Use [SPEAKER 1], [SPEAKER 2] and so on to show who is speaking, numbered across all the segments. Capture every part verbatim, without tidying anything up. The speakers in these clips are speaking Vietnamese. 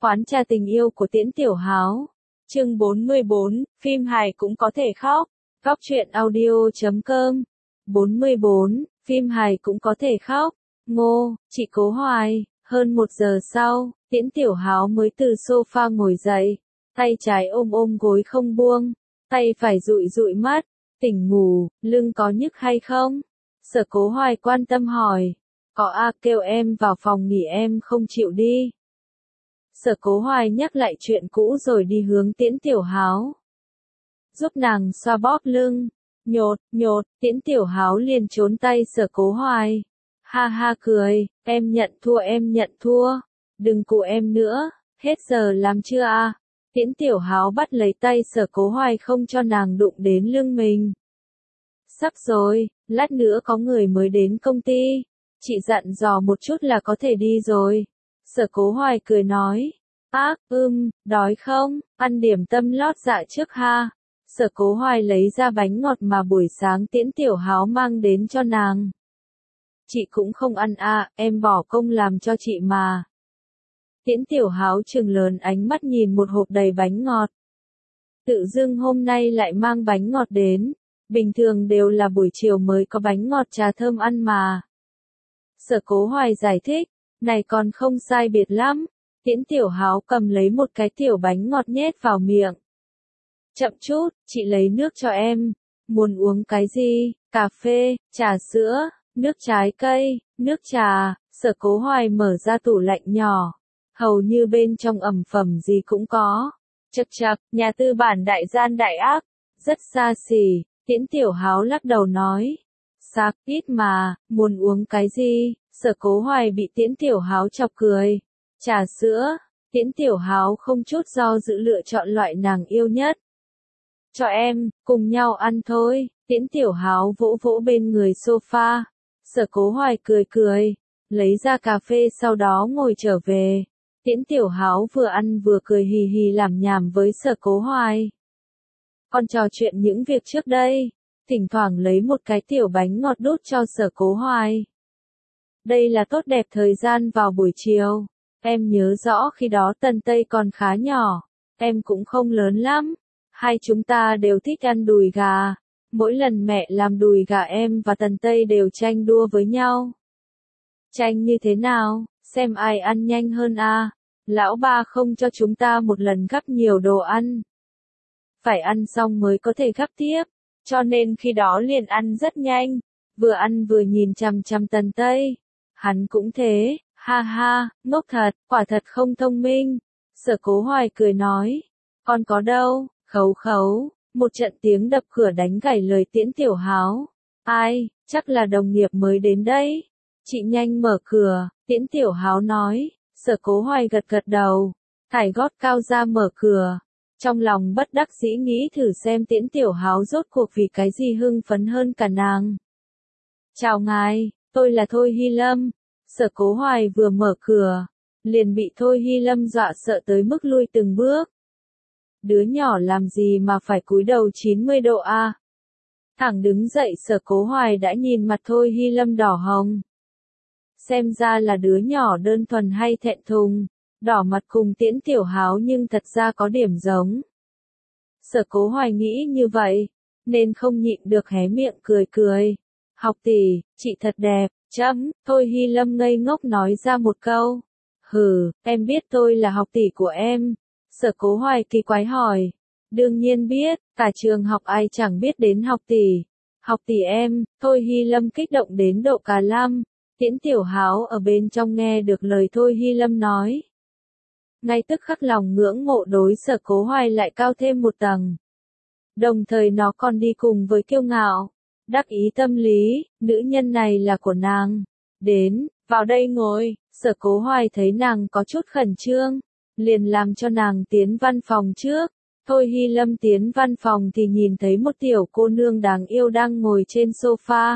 [SPEAKER 1] Quán trà tình yêu của Tiễn Tiểu Háo. Chương bốn mươi bốn, phim hài cũng có thể khóc. Góc truyện audio chấm com. bốn mươi bốn, phim hài cũng có thể khóc. Ngô, chị Cố Hoài. Hơn một giờ sau, Tiễn Tiểu Háo mới từ sofa ngồi dậy. Tay trái ôm ôm gối không buông. Tay phải dụi dụi mắt. Tỉnh ngủ, lưng có nhức hay không? Sở Cố Hoài quan tâm hỏi. Có a, kêu em vào phòng nghỉ em không chịu đi. Sở Cố Hoài nhắc lại chuyện cũ rồi đi hướng Tiễn Tiểu Háo. Giúp nàng xoa bóp lưng. Nhột, nhột, Tiễn Tiểu Háo liền trốn tay Sở Cố Hoài. Ha ha cười, em nhận thua em nhận thua. Đừng cụ em nữa, hết giờ làm chưa à? Tiễn Tiểu Háo bắt lấy tay Sở Cố Hoài không cho nàng đụng đến lưng mình. Sắp rồi, lát nữa có người mới đến công ty. Chị dặn dò một chút là có thể đi rồi. Sở Cố Hoài cười nói. Ác, ưm, đói không, ăn điểm tâm lót dạ trước ha. Sở Cố Hoài lấy ra bánh ngọt mà buổi sáng Tiễn Tiểu Háo mang đến cho nàng. Chị cũng không ăn à, em bỏ công làm cho chị mà. Tiễn Tiểu Háo trừng lớn ánh mắt nhìn một hộp đầy bánh ngọt. Tự dưng hôm nay lại mang bánh ngọt đến. Bình thường đều là buổi chiều mới có bánh ngọt trà thơm ăn mà. Sở Cố Hoài giải thích. Này còn không sai biệt lắm. Tiễn Tiểu Háo cầm lấy một cái tiểu bánh ngọt nhét vào miệng. Chậm chút, chị lấy nước cho em. Muốn uống cái gì? Cà phê, trà sữa, nước trái cây, nước trà. Sở Cố Hoài mở ra tủ lạnh nhỏ. Hầu như bên trong ẩm phẩm gì cũng có. Chậc chậc, nhà tư bản đại gian đại ác. Rất xa xỉ. Tiễn Tiểu Háo lắc đầu nói. Sạc, ít mà, muốn uống cái gì? Sở Cố Hoài bị Tiễn Tiểu Háo chọc cười. Trà sữa. Tiễn Tiểu Háo không chút do dự lựa chọn loại nàng yêu nhất. Cho em, cùng nhau ăn thôi. Tiễn Tiểu Háo vỗ vỗ bên người sofa. Sở Cố Hoài cười cười. Lấy ra cà phê sau đó ngồi trở về. Tiễn Tiểu Háo vừa ăn vừa cười hì hì làm nhảm với Sở Cố Hoài. Còn trò chuyện những việc trước đây. Thỉnh thoảng lấy một cái tiểu bánh ngọt đút cho Sở Cố Hoài. Đây là tốt đẹp thời gian vào buổi chiều. Em nhớ rõ khi đó Tần Tây còn khá nhỏ. Em cũng không lớn lắm. Hai chúng ta đều thích ăn đùi gà. Mỗi lần mẹ làm đùi gà em và Tần Tây đều tranh đua với nhau. Tranh như thế nào? Xem ai ăn nhanh hơn à? Lão ba không cho chúng ta một lần gắp nhiều đồ ăn. Phải ăn xong mới có thể gắp tiếp. Cho nên khi đó liền ăn rất nhanh. Vừa ăn vừa nhìn chằm chằm Tần Tây. Hắn cũng thế, ha ha, ngốc thật, quả thật không thông minh. Sở Cố Hoài cười nói. Con có đâu, khấu khấu. Một trận tiếng đập cửa đánh gãy lời Tiễn Tiểu Háo. Ai, chắc là đồng nghiệp mới đến đây. Chị nhanh mở cửa, Tiễn Tiểu Háo nói. Sở Cố Hoài gật gật đầu. Thải gót cao ra mở cửa. Trong lòng bất đắc dĩ nghĩ thử xem Tiễn Tiểu Háo rốt cuộc vì cái gì hưng phấn hơn cả nàng. Chào ngài, tôi là Thôi Hy Lâm. Sở Cố Hoài vừa mở cửa, liền bị Thôi Hy Lâm dọa sợ tới mức lui từng bước. Đứa nhỏ làm gì mà phải cúi đầu chín mươi độ a? À? Thẳng đứng dậy Sở Cố Hoài đã nhìn mặt Thôi Hy Lâm đỏ hồng. Xem ra là đứa nhỏ đơn thuần hay thẹn thùng. Đỏ mặt cùng Tiễn Tiểu Háo nhưng thật ra có điểm giống. Sở Cố Hoài nghĩ như vậy, nên không nhịn được hé miệng cười cười. Học tỷ, chị thật đẹp, chấm, Thôi Hy Lâm ngây ngốc nói ra một câu. Hừ, em biết tôi là học tỷ của em. Sở Cố Hoài kỳ quái hỏi. Đương nhiên biết, cả trường học ai chẳng biết đến học tỷ. Học tỷ em, Thôi Hy Lâm kích động đến độ cà lăm. Tiễn Tiểu Háo ở bên trong nghe được lời Thôi Hy Lâm nói. Ngay tức khắc lòng ngưỡng mộ đối Sở Cố Hoài lại cao thêm một tầng. Đồng thời nó còn đi cùng với kiêu ngạo. Đắc ý tâm lý, nữ nhân này là của nàng. Đến, vào đây ngồi. Sở Cố Hoài thấy nàng có chút khẩn trương. Liền làm cho nàng tiến văn phòng trước. Thôi Hy Lâm tiến văn phòng thì nhìn thấy một tiểu cô nương đáng yêu đang ngồi trên sofa.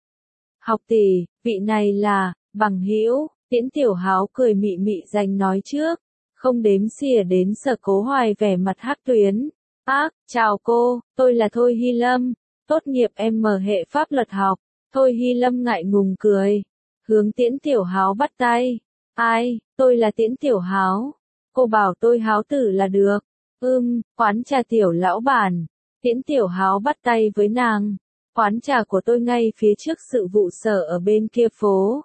[SPEAKER 1] Học tỷ, vị này là, bằng hữu. Tiễn Tiểu Háo cười mị mị giành nói trước. Không đếm xỉa đến Sở Cố Hoài vẻ mặt hắc tuyến. Ác, chào cô, tôi là Thôi Hy Lâm, tốt nghiệp em em hệ pháp luật học. Thôi Hy Lâm ngại ngùng cười, hướng Tiễn Tiểu Háo bắt tay. Ai, tôi là Tiễn Tiểu Háo. Cô bảo tôi Háo tử là được. Ưm, quán trà Tiểu lão bản. Tiễn Tiểu Háo bắt tay với nàng. Quán trà của tôi ngay phía trước sự vụ sở ở bên kia phố.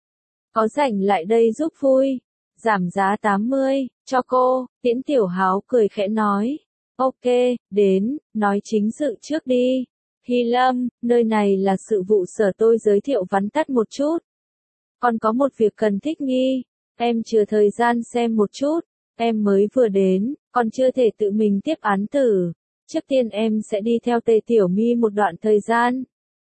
[SPEAKER 1] Có rảnh lại đây giúp vui. Giảm giá tám mươi, cho cô. Tiễn Tiểu Háo cười khẽ nói. Ok, đến, nói chính sự trước đi. Hy Lâm, nơi này là sự vụ sở, tôi giới thiệu vắn tắt một chút. Còn có một việc cần thích nghi. Em chưa thời gian xem một chút. Em mới vừa đến, còn chưa thể tự mình tiếp án tử. Trước tiên em sẽ đi theo Tề Tiểu My một đoạn thời gian.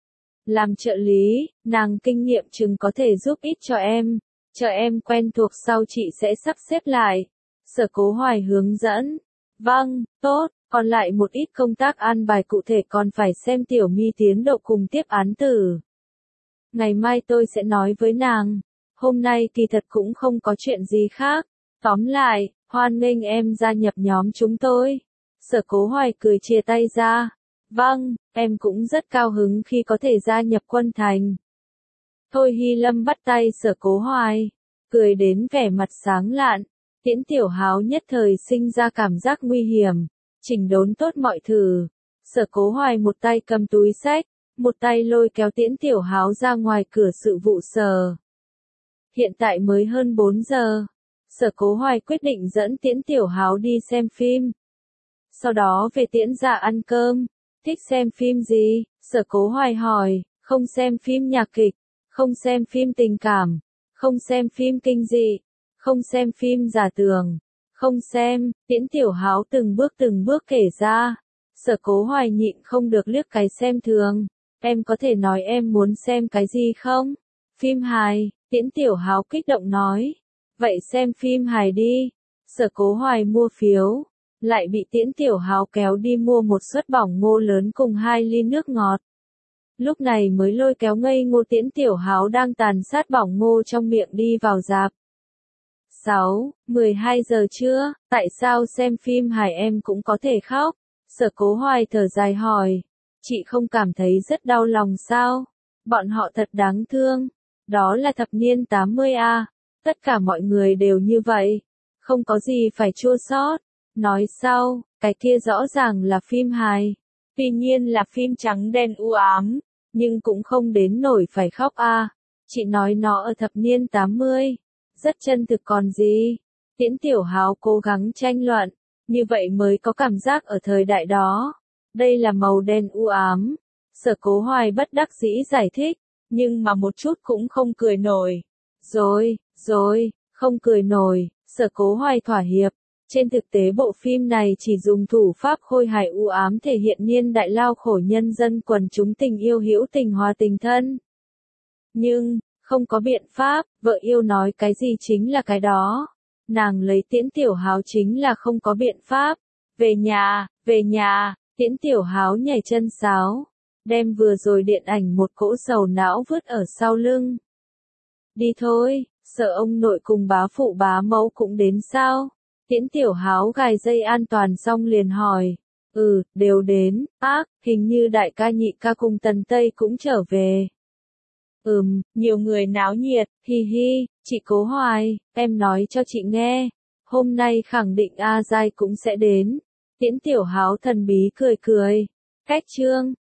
[SPEAKER 1] Làm trợ lý, nàng kinh nghiệm chừng có thể giúp ích cho em. Chờ em quen thuộc sau chị sẽ sắp xếp lại. Sở Cố Hoài hướng dẫn. Vâng, tốt, còn lại một ít công tác an bài cụ thể còn phải xem Tiểu My tiến độ cùng tiếp án tử. Ngày mai tôi sẽ nói với nàng. Hôm nay kỳ thật cũng không có chuyện gì khác. Tóm lại, hoan nghênh em gia nhập nhóm chúng tôi. Sở Cố Hoài cười chia tay ra. Vâng, em cũng rất cao hứng khi có thể gia nhập quân thành. Thôi Hy Lâm bắt tay Sở Cố Hoài, cười đến vẻ mặt sáng lạn. Tiễn Tiểu Háo nhất thời sinh ra cảm giác nguy hiểm, chỉnh đốn tốt mọi thứ. Sở Cố Hoài một tay cầm túi sách, một tay lôi kéo Tiễn Tiểu Háo ra ngoài cửa sự vụ sở. Hiện tại mới hơn bốn giờ. Sở Cố Hoài quyết định dẫn Tiễn Tiểu Háo đi xem phim. Sau đó về Tiễn gia ăn cơm. Thích xem phim gì? Sở Cố Hoài hỏi. Không xem phim nhạc kịch, không xem phim tình cảm, không xem phim kinh dị, không xem phim giả tưởng, không xem. Tiễn Tiểu Háo từng bước từng bước kể ra. Sở Cố Hoài nhịn không được liếc cái xem thường. Em có thể nói em muốn xem cái gì không? Phim hài. Tiễn Tiểu Háo kích động nói. Vậy xem phim hài đi. Sở Cố Hoài mua phiếu, lại bị Tiễn Tiểu Háo kéo đi mua một suất bỏng ngô lớn cùng hai ly nước ngọt. Lúc này mới lôi kéo ngây ngô Tiễn Tiểu Háo đang tàn sát bỏng ngô trong miệng đi vào rạp. sáu, mười hai giờ trưa, tại sao xem phim hài em cũng có thể khóc? Sở Cố Hoài thở dài hỏi. Chị không cảm thấy rất đau lòng sao? Bọn họ thật đáng thương. Đó là thập niên tám mươi a. Tất cả mọi người đều như vậy. Không có gì phải chua xót. Nói sau, cái kia rõ ràng là phim hài. Tuy nhiên là phim trắng đen u ám, nhưng cũng không đến nổi phải khóc a. Chị nói nó ở thập niên tám mươi. Rất chân thực còn gì. Tiễn Tiểu Háo cố gắng tranh luận. Như vậy mới có cảm giác ở thời đại đó. Đây là màu đen u ám. Sở Cố Hoài bất đắc dĩ giải thích. Nhưng mà một chút cũng không cười nổi. Rồi, rồi, không cười nổi. Sở Cố Hoài thỏa hiệp. Trên thực tế bộ phim này chỉ dùng thủ pháp khôi hài u ám thể hiện niên đại lao khổ nhân dân quần chúng tình yêu hữu tình hòa tình thân. Nhưng, không có biện pháp, vợ yêu nói cái gì chính là cái đó. Nàng lấy Tiễn Tiểu Háo chính là không có biện pháp. Về nhà, về nhà, Tiễn Tiểu Háo nhảy chân sáo. Đem vừa rồi điện ảnh một cỗ sầu não vứt ở sau lưng. Đi thôi, sợ ông nội cùng bá phụ bá mẫu cũng đến sao? Tiễn Tiểu Háo gài dây an toàn xong liền hỏi. Ừ, đều đến. Ác, hình như đại ca nhị ca cùng Tần Tây cũng trở về. Ừm, nhiều người náo nhiệt, hi hi. Chị Cố Hoài, em nói cho chị nghe. Hôm nay khẳng định A Giai cũng sẽ đến. Tiễn Tiểu Háo thần bí cười cười. Cách chương.